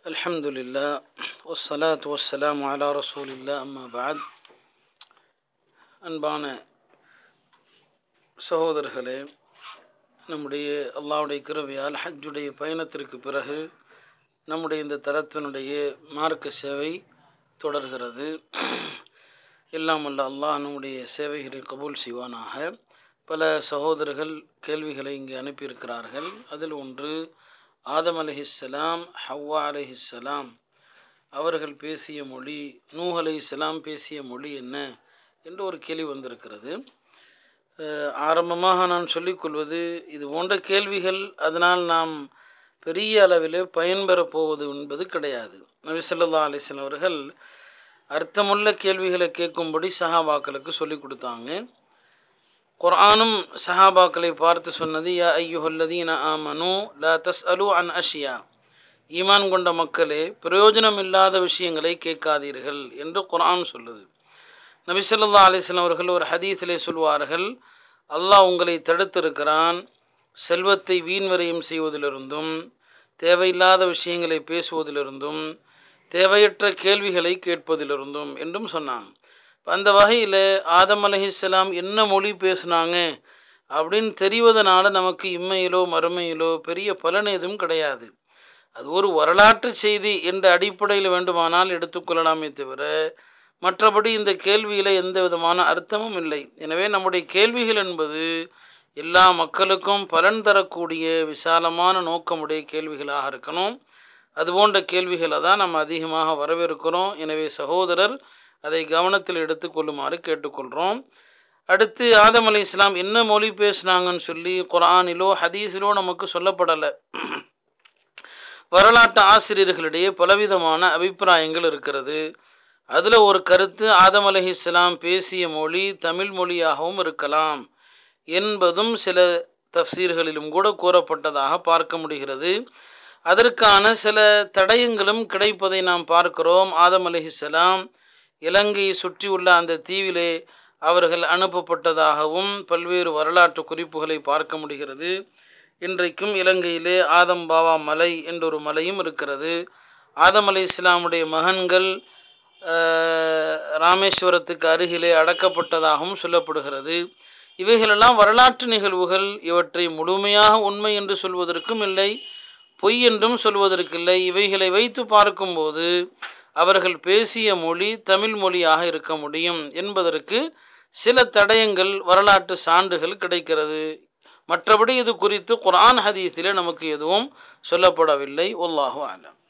அல்ஹம்துலில்லா வஸ்ஸலாத்து வஸ்ஸலாமு அலா ரசூலில்லா அம்மா பஅத். அன்பான சகோதரர்களே, நம்முடைய அல்லாஹ்வுடைய கிருபையால் ஹஜ்ஜுடைய பயணத்திற்கு பிறகு நம்முடைய இந்த தரத்தினுடைய மார்க்க சேவை தொடர்கிறது. எல்லாம் வல்ல அல்லாஹ் நம்முடைய சேவைகளை கபூல் செய்வானாக. பல சகோதரர்கள் கேள்விகளை இங்கு அனுப்பியிருக்கிறார்கள். அதில் ஒன்று, ஆதம் அலைஹிஸ்ஸலாம், ஹவ்வா அலைஹிஸ்ஸலாம் அவர்கள் பேசிய மொழி, நூஹ் அலைஹிஸ்ஸலாம் பேசிய மொழி என்ன என்று ஒரு கேள்வி வந்திருக்கிறது. ஆரம்பமாக நான் சொல்லிக்கொள்வது, இது போன்ற கேள்விகள் அதனால் நாம் பெரிய அளவில் பயன்பெறப் போவது என்பது கிடையாது. நபி ஸல்லல்லாஹு அலைஹி வஸல்லம் அவர்கள் அர்த்தமுள்ள கேள்விகளை கேட்கும்படி சஹாபாக்களுக்கு சொல்லிக் கொடுத்தாங்க. குர்ஆனும் சஹாபாக்களை பார்த்து சொன்னது, யா ஐயுஹல்லதீன ஆமனு லா தஸ்அலு அன் அஷ்யா, ஈமான் கொண்ட மக்களே, பிரயோஜனம் இல்லாத விஷயங்களை கேட்காதீர்கள் என்று குர்ஆன் சொல்லுது. நபி ஸல்லல்லாஹு அலைஹி வஸல்லம் அவர்கள் ஒரு ஹதீஸிலே சொல்வார்கள், அல்லாஹ் உங்களை தடுத்திருக்கிறான் செல்வத்தை வீண் விரயம் செய்வதிலிருந்தும், தேவையில்லாத விஷயங்களை பேசுவதிலிருந்தும், தேவையற்ற கேள்விகளை கேட்பதிலிருந்தும் என்றும் சொன்னாங்க. அந்த வகையில் ஆதம் அலைஹிஸ்ஸலாம் என்ன மொழி பேசுனாங்க அப்படின்னு தெரிவதனால நமக்கு இம்மையிலோ மறுமையிலோ பெரிய பலன் எதுவும் கிடையாது. அது ஒரு வரலாற்று செய்தி என்ற அடிப்படையில் வேண்டுமானால் எடுத்துக்கொள்ளலாமே தவிர, மற்றபடி இந்த கேள்வியில் எந்த விதமான அர்த்தமும் இல்லை. எனவே நம்முடைய கேள்விகள் என்பது எல்லா மக்களுக்கும் பலன் தரக்கூடிய விசாலமான நோக்கமுடைய கேள்விகளாக இருக்கணும். அதுபோன்ற கேள்விகளை தான் நம்ம அதிகமாக வரவேற்கிறோம். எனவே சகோதரர் அதை கவனத்தில் எடுத்துக்கொள்ளுமாறு கேட்டுக்கொள்கிறோம். அடுத்து, ஆதம் அலைஹிஸ்ஸலாம் என்ன மொழி பேசினாங்கன்னு சொல்லி குர்ஆனிலோ ஹதீஸிலோ நமக்கு சொல்லப்படலை. வரலாற்று ஆசிரியர்களிடையே பலவிதமான அபிப்பிராயங்கள் இருக்கிறது. அதில் ஒரு கருத்து, ஆதம் அலைஹிஸ்ஸலாம் பேசிய மொழி தமிழ் மொழியாகவும் இருக்கலாம் என்பதும் சில தஃப்சீர்களிலும் கூட கூறப்பட்டதாக பார்க்க முடிகிறது. அதற்கான சில தடயங்களும் கிடைப்பதை நாம் பார்க்கிறோம். ஆதம் அலைஹிஸ்ஸலாம் இலங்கையை சுற்றியுள்ள அந்த தீவிலே அவர்கள் அனுப்பப்பட்டதாகவும் பல்வேறு வரலாற்று குறிப்புகளை பார்க்க முடிகிறது. இன்றைக்கும் இலங்கையிலே ஆதம் பாவா மலை என்றொரு மலையும் இருக்கிறது. ஆதம் அலைஹிஸ்ஸலாமுடைய மகன்கள் ராமேஸ்வரத்துக்கு அருகிலே அடக்கப்பட்டதாகவும் சொல்லப்படுகிறது. இவைகளெல்லாம் வரலாற்று நிகழ்வுகள். இவற்றை முழுமையாக உண்மை என்று சொல்வதற்கும் இல்லை, பொய் என்றும் சொல்வதற்கில்லை. இவைகளை வைத்து பார்க்கும்போது அவர்கள் பேசிய மொழி தமிழ் மொழியாக இருக்க முடியும் என்பதற்கு சில தடயங்கள், வரலாற்று சான்றுகள் கிடைக்கிறது. மற்றபடி இது குறித்து குர்ஆன் ஹதீஸிலே நமக்கு எதுவும் சொல்லப்படவில்லை. வல்லாஹு அலம்.